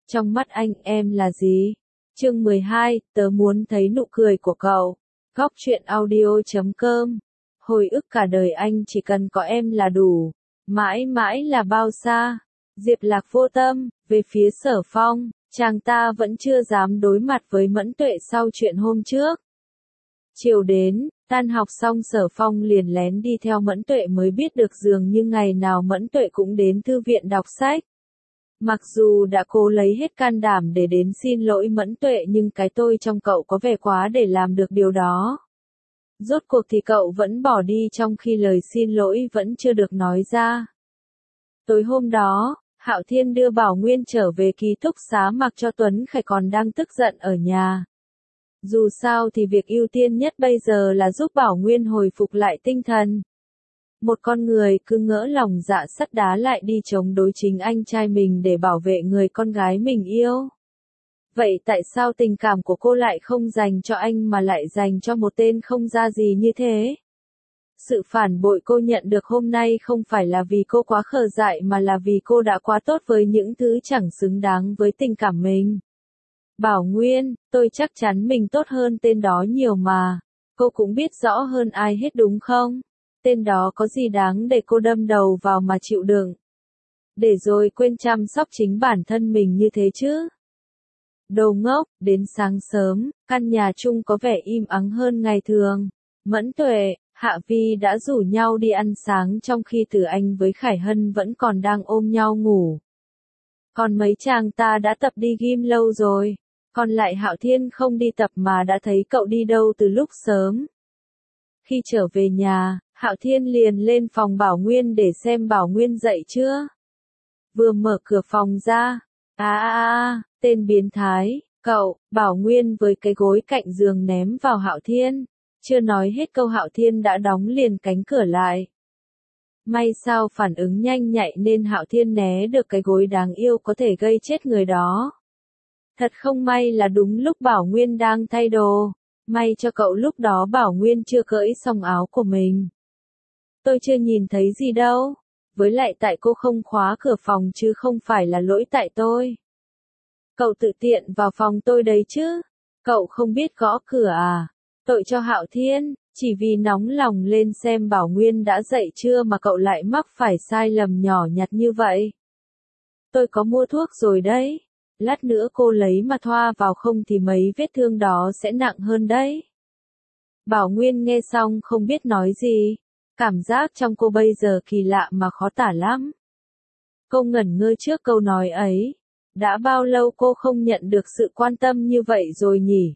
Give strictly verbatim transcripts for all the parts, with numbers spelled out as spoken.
Trong mắt anh em là gì? Chương mười hai, tớ muốn thấy nụ cười của cậu. Góc truyện audio chấm com. Hồi ức cả đời anh chỉ cần có em là đủ. Mãi mãi là bao xa. Diệp Lạc vô tâm, về phía Sở Phong, chàng ta vẫn chưa dám đối mặt với Mẫn Tuệ sau chuyện hôm trước. Chiều đến, tan học xong Sở Phong liền lén đi theo Mẫn Tuệ mới biết được dường như ngày nào Mẫn Tuệ cũng đến thư viện đọc sách. Mặc dù đã cố lấy hết can đảm để đến xin lỗi Mẫn Tuệ nhưng cái tôi trong cậu có vẻ quá để làm được điều đó. Rốt cuộc thì cậu vẫn bỏ đi trong khi lời xin lỗi vẫn chưa được nói ra. Tối hôm đó, Hạo Thiên đưa Bảo Nguyên trở về ký túc xá mặc cho Tuấn Khải còn đang tức giận ở nhà. Dù sao thì việc ưu tiên nhất bây giờ là giúp Bảo Nguyên hồi phục lại tinh thần. Một con người cứ ngỡ lòng dạ sắt đá lại đi chống đối chính anh trai mình để bảo vệ người con gái mình yêu. Vậy tại sao tình cảm của cô lại không dành cho anh mà lại dành cho một tên không ra gì như thế? Sự phản bội cô nhận được hôm nay không phải là vì cô quá khờ dại mà là vì cô đã quá tốt với những thứ chẳng xứng đáng với tình cảm mình. Bảo Nguyên, tôi chắc chắn mình tốt hơn tên đó nhiều mà. Cô cũng biết rõ hơn ai hết đúng không? Tên đó có gì đáng để cô đâm đầu vào mà chịu đựng. Để rồi quên chăm sóc chính bản thân mình như thế chứ. Đồ ngốc, đến sáng sớm, căn nhà chung có vẻ im ắng hơn ngày thường. Mẫn Tuệ, Hạ Vi đã rủ nhau đi ăn sáng trong khi Từ Anh với Khải Hân vẫn còn đang ôm nhau ngủ. Còn mấy chàng ta đã tập đi gym lâu rồi, còn lại Hạo Thiên không đi tập mà đã thấy cậu đi đâu từ lúc sớm. Khi trở về nhà, Hạo Thiên liền lên phòng Bảo Nguyên để xem Bảo Nguyên dậy chưa. Vừa mở cửa phòng ra, à à à, tên biến thái, cậu, Bảo Nguyên với cái gối cạnh giường ném vào Hạo Thiên. Chưa nói hết câu Hạo Thiên đã đóng liền cánh cửa lại. May sao phản ứng nhanh nhạy nên Hạo Thiên né được cái gối đáng yêu có thể gây chết người đó. Thật không may là đúng lúc Bảo Nguyên đang thay đồ. May cho cậu lúc đó Bảo Nguyên chưa cởi xong áo của mình. Tôi chưa nhìn thấy gì đâu. Với lại tại cô không khóa cửa phòng chứ không phải là lỗi tại tôi. Cậu tự tiện vào phòng tôi đấy chứ. Cậu không biết gõ cửa à? Tội cho Hạo Thiên, chỉ vì nóng lòng lên xem Bảo Nguyên đã dậy chưa mà cậu lại mắc phải sai lầm nhỏ nhặt như vậy. Tôi có mua thuốc rồi đấy. Lát nữa cô lấy mà thoa vào không thì mấy vết thương đó sẽ nặng hơn đấy. Bảo Nguyên nghe xong không biết nói gì. Cảm giác trong cô bây giờ kỳ lạ mà khó tả lắm. Cô ngẩn ngơ trước câu nói ấy. Đã bao lâu cô không nhận được sự quan tâm như vậy rồi nhỉ?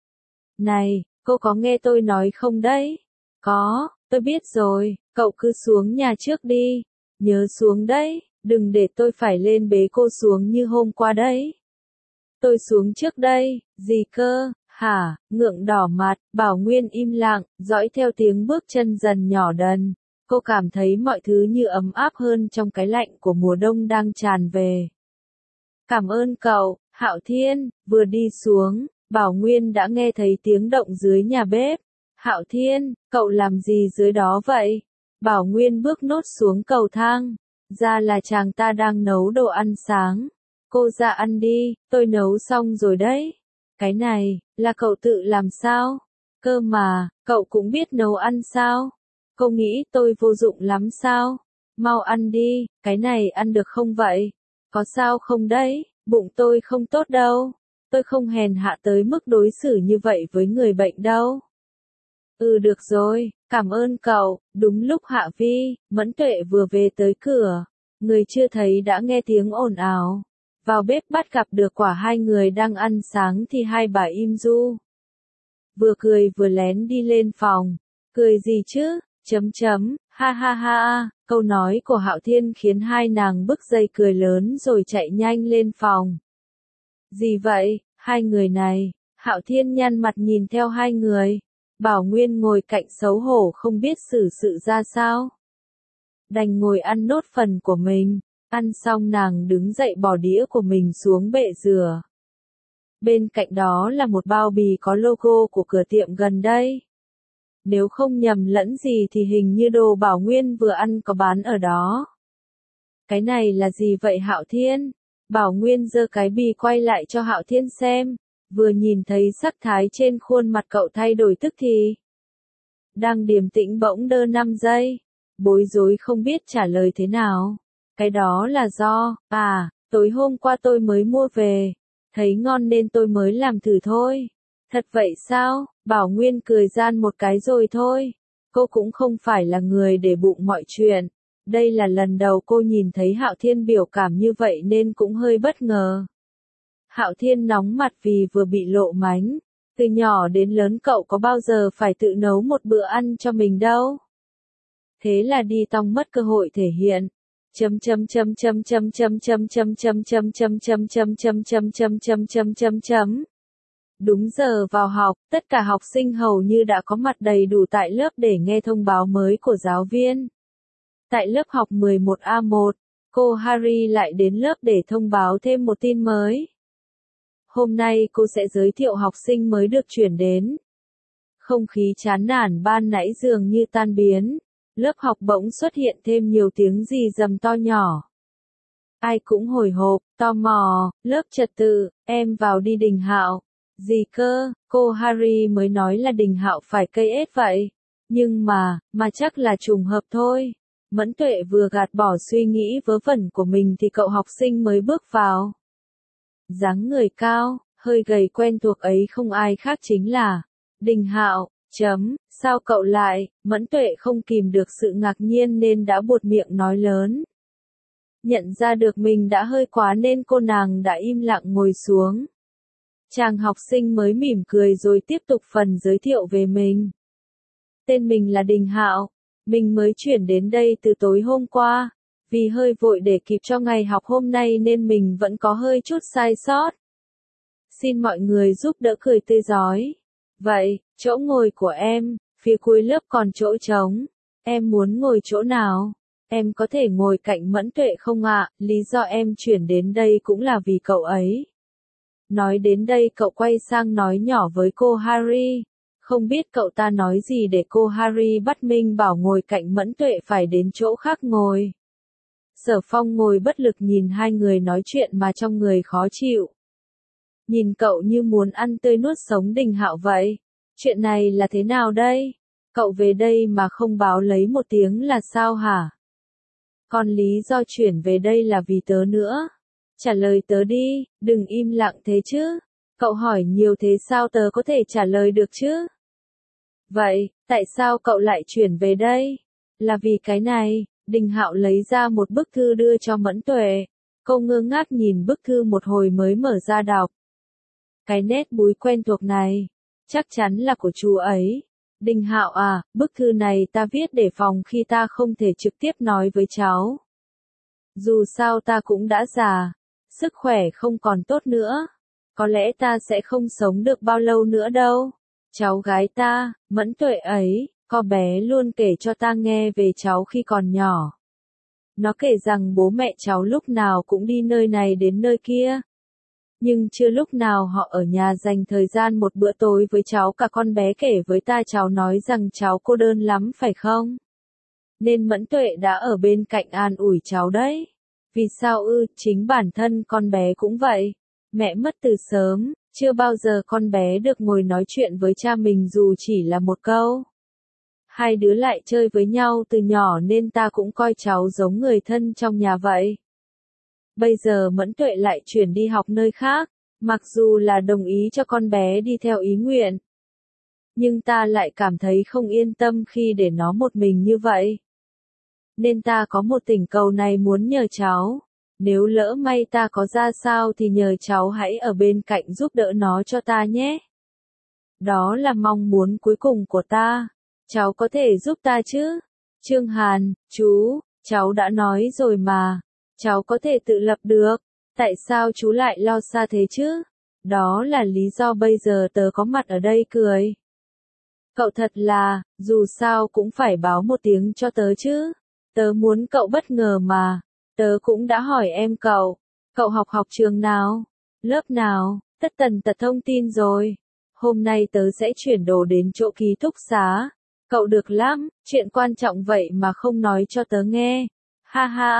Này, cô có nghe tôi nói không đấy? Có, tôi biết rồi, cậu cứ xuống nhà trước đi. Nhớ xuống đấy, đừng để tôi phải lên bế cô xuống như hôm qua đấy. Tôi xuống trước đây, gì cơ, hả, ngượng đỏ mặt, Bảo Nguyên im lặng, dõi theo tiếng bước chân dần nhỏ dần. Cô cảm thấy mọi thứ như ấm áp hơn trong cái lạnh của mùa đông đang tràn về. Cảm ơn cậu, Hạo Thiên, vừa đi xuống, Bảo Nguyên đã nghe thấy tiếng động dưới nhà bếp. Hạo Thiên, cậu làm gì dưới đó vậy? Bảo Nguyên bước nốt xuống cầu thang. Ra là chàng ta đang nấu đồ ăn sáng. Cô ra ăn đi, tôi nấu xong rồi đấy. Cái này, là cậu tự làm sao? Cơ mà, cậu cũng biết nấu ăn sao? Cô nghĩ tôi vô dụng lắm sao? Mau ăn đi, cái này ăn được không vậy? Có sao không đấy? Bụng tôi không tốt đâu. Tôi không hèn hạ tới mức đối xử như vậy với người bệnh đâu. Ừ được rồi, cảm ơn cậu. Đúng lúc Hạ Vi, Mẫn Tuệ vừa về tới cửa. Người chưa thấy đã nghe tiếng ồn ào. Vào bếp bắt gặp được quả hai người đang ăn sáng thì hai bà im ru. Vừa cười vừa lén đi lên phòng. Cười gì chứ? Chấm chấm, ha ha ha, câu nói của Hạo Thiên khiến hai nàng bứt dây cười lớn rồi chạy nhanh lên phòng. Gì vậy, hai người này? Hạo Thiên nhăn mặt nhìn theo hai người. Bảo Nguyên ngồi cạnh xấu hổ không biết xử sự ra sao. Đành ngồi ăn nốt phần của mình. Ăn xong nàng đứng dậy bỏ đĩa của mình xuống bệ rửa. Bên cạnh đó là một bao bì có logo của cửa tiệm gần đây. Nếu không nhầm lẫn gì thì hình như đồ Bảo Nguyên vừa ăn có bán ở đó. Cái này là gì vậy Hạo Thiên? Bảo Nguyên giơ cái bì quay lại cho Hạo Thiên xem, vừa nhìn thấy sắc thái trên khuôn mặt cậu thay đổi tức thì. Đang điềm tĩnh bỗng đơ năm giây, bối rối không biết trả lời thế nào. Cái đó là do, à, tối hôm qua tôi mới mua về, thấy ngon nên tôi mới làm thử thôi. Thật vậy sao? Bảo Nguyên cười gian một cái rồi thôi. Cô cũng không phải là người để bụng mọi chuyện. Đây là lần đầu cô nhìn thấy Hạo Thiên biểu cảm như vậy nên cũng hơi bất ngờ. Hạo Thiên nóng mặt vì vừa bị lộ mánh. Từ nhỏ đến lớn cậu có bao giờ phải tự nấu một bữa ăn cho mình đâu. Thế là đi tong mất cơ hội thể hiện. Chấm chấm chấm chấm chấm chấm chấm chấm chấm chấm chấm chấm chấm chấm chấm chấm chấm chấm chấm chấm. Đúng giờ vào học, tất cả học sinh hầu như đã có mặt đầy đủ tại lớp để nghe thông báo mới của giáo viên. Tại lớp học mười một A một, cô Harry lại đến lớp để thông báo thêm một tin mới. Hôm nay cô sẽ giới thiệu học sinh mới được chuyển đến. Không khí chán nản ban nãy dường như tan biến. Lớp học bỗng xuất hiện thêm nhiều tiếng rì rầm to nhỏ. Ai cũng hồi hộp, tò mò, lớp trật tự, em vào đi Đình Hạo. Gì cơ, cô Harry mới nói là Đình Hạo phải cây ết vậy. Nhưng mà, mà chắc là trùng hợp thôi. Mẫn Tuệ vừa gạt bỏ suy nghĩ vớ vẩn của mình thì cậu học sinh mới bước vào. Dáng người cao, hơi gầy quen thuộc ấy không ai khác chính là Đình Hạo. Chấm, sao cậu lại? Mẫn Tuệ không kìm được sự ngạc nhiên nên đã buột miệng nói lớn. Nhận ra được mình đã hơi quá nên cô nàng đã im lặng ngồi xuống. Chàng học sinh mới mỉm cười rồi tiếp tục phần giới thiệu về mình. Tên mình là Đình Hạo, mình mới chuyển đến đây từ tối hôm qua. Vì hơi vội để kịp cho ngày học hôm nay nên mình vẫn có hơi chút sai sót. Xin mọi người giúp đỡ cười tươi rói. Vậy, chỗ ngồi của em, phía cuối lớp còn chỗ trống. Em muốn ngồi chỗ nào? Em có thể ngồi cạnh Mẫn Tuệ không ạ? Lý do em chuyển đến đây cũng là vì cậu ấy. Nói đến đây cậu quay sang nói nhỏ với cô Harry. Không biết cậu ta nói gì để cô Harry bắt Minh bảo ngồi cạnh Mẫn Tuệ phải đến chỗ khác ngồi. Sở Phong ngồi bất lực nhìn hai người nói chuyện mà trong người khó chịu. Nhìn cậu như muốn ăn tươi nuốt sống Đình Hạo vậy. Chuyện này là thế nào đây? Cậu về đây mà không báo lấy một tiếng là sao hả? Còn lý do chuyển về đây là vì tớ nữa. Trả lời tớ đi, đừng im lặng thế chứ. Cậu hỏi nhiều thế sao tớ có thể trả lời được chứ? Vậy, tại sao cậu lại chuyển về đây? Là vì cái này. Đình Hạo lấy ra một bức thư đưa cho Mẫn Tuệ. Cô ngơ ngác nhìn bức thư một hồi mới mở ra đọc. Cái nét búi quen thuộc này, chắc chắn là của chú ấy. Đình Hạo à, bức thư này ta viết để phòng khi ta không thể trực tiếp nói với cháu. Dù sao ta cũng đã già, sức khỏe không còn tốt nữa. Có lẽ ta sẽ không sống được bao lâu nữa đâu. Cháu gái ta, Mẫn Tuệ ấy, con bé luôn kể cho ta nghe về cháu khi còn nhỏ. Nó kể rằng bố mẹ cháu lúc nào cũng đi nơi này đến nơi kia. Nhưng chưa lúc nào họ ở nhà dành thời gian một bữa tối với cháu cả. Con bé kể với ta cháu nói rằng cháu cô đơn lắm phải không? Nên Mẫn Tuệ đã ở bên cạnh an ủi cháu đấy. Vì sao ư, chính bản thân con bé cũng vậy. Mẹ mất từ sớm, chưa bao giờ con bé được ngồi nói chuyện với cha mình dù chỉ là một câu. Hai đứa lại chơi với nhau từ nhỏ nên ta cũng coi cháu giống người thân trong nhà vậy. Bây giờ Mẫn Tuệ lại chuyển đi học nơi khác, mặc dù là đồng ý cho con bé đi theo ý nguyện. Nhưng ta lại cảm thấy không yên tâm khi để nó một mình như vậy. Nên ta có một thỉnh cầu này muốn nhờ cháu. Nếu lỡ may ta có ra sao thì nhờ cháu hãy ở bên cạnh giúp đỡ nó cho ta nhé. Đó là mong muốn cuối cùng của ta. Cháu có thể giúp ta chứ? Trương Hàn, chú, cháu đã nói rồi mà. Cháu có thể tự lập được. Tại sao chú lại lo xa thế chứ? Đó là lý do bây giờ tớ có mặt ở đây cười. Cậu thật là, dù sao cũng phải báo một tiếng cho tớ chứ. Tớ muốn cậu bất ngờ mà. Tớ cũng đã hỏi em cậu. Cậu học học trường nào? Lớp nào? Tất tần tật thông tin rồi. Hôm nay tớ sẽ chuyển đồ đến chỗ ký túc xá. Cậu được lắm, chuyện quan trọng vậy mà không nói cho tớ nghe. Ha ha,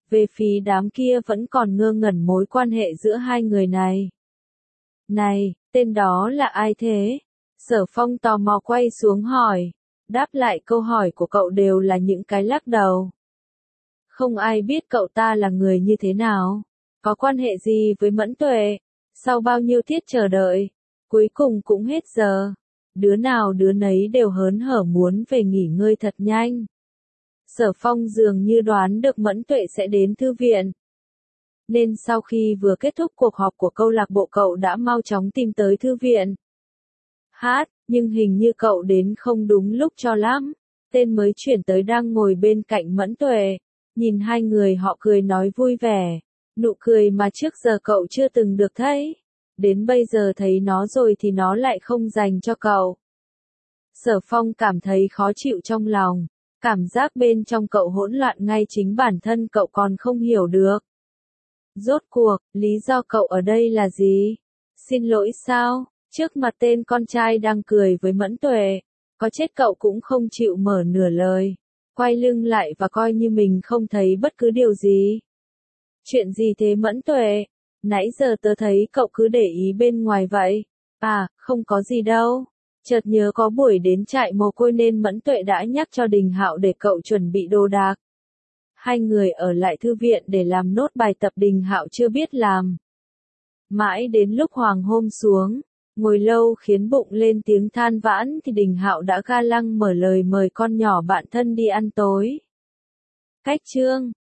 Về phía đám kia vẫn còn ngơ ngẩn mối quan hệ giữa hai người này. Này, tên đó là ai thế? Sở Phong tò mò quay xuống hỏi. Đáp lại câu hỏi của cậu đều là những cái lắc đầu. Không ai biết cậu ta là người như thế nào. Có quan hệ gì với Mẫn Tuệ? Sau bao nhiêu tiết chờ đợi, cuối cùng cũng hết giờ. Đứa nào đứa nấy đều hớn hở muốn về nghỉ ngơi thật nhanh. Sở Phong dường như đoán được Mẫn Tuệ sẽ đến thư viện. Nên sau khi vừa kết thúc cuộc họp của câu lạc bộ cậu đã mau chóng tìm tới thư viện. Hát, nhưng hình như cậu đến không đúng lúc cho lắm. Tên mới chuyển tới đang ngồi bên cạnh Mẫn Tuệ. Nhìn hai người họ cười nói vui vẻ. Nụ cười mà trước giờ cậu chưa từng được thấy. Đến bây giờ thấy nó rồi thì nó lại không dành cho cậu. Sở Phong cảm thấy khó chịu trong lòng. Cảm giác bên trong cậu hỗn loạn ngay chính bản thân cậu còn không hiểu được. Rốt cuộc, lý do cậu ở đây là gì? Xin lỗi sao? Trước mặt tên con trai đang cười với Mẫn Tuệ. Có chết cậu cũng không chịu mở nửa lời. Quay lưng lại và coi như mình không thấy bất cứ điều gì. Chuyện gì thế Mẫn Tuệ? Nãy giờ tớ thấy cậu cứ để ý bên ngoài vậy. À, không có gì đâu. Chợt nhớ có buổi đến trại mồ côi nên Mẫn Tuệ đã nhắc cho Đình Hạo để cậu chuẩn bị đồ đạc. Hai người ở lại thư viện để làm nốt bài tập Đình Hạo chưa biết làm. Mãi đến lúc hoàng hôn xuống, ngồi lâu khiến bụng lên tiếng than vãn thì Đình Hạo đã ga lăng mở lời mời con nhỏ bạn thân đi ăn tối. Cách chương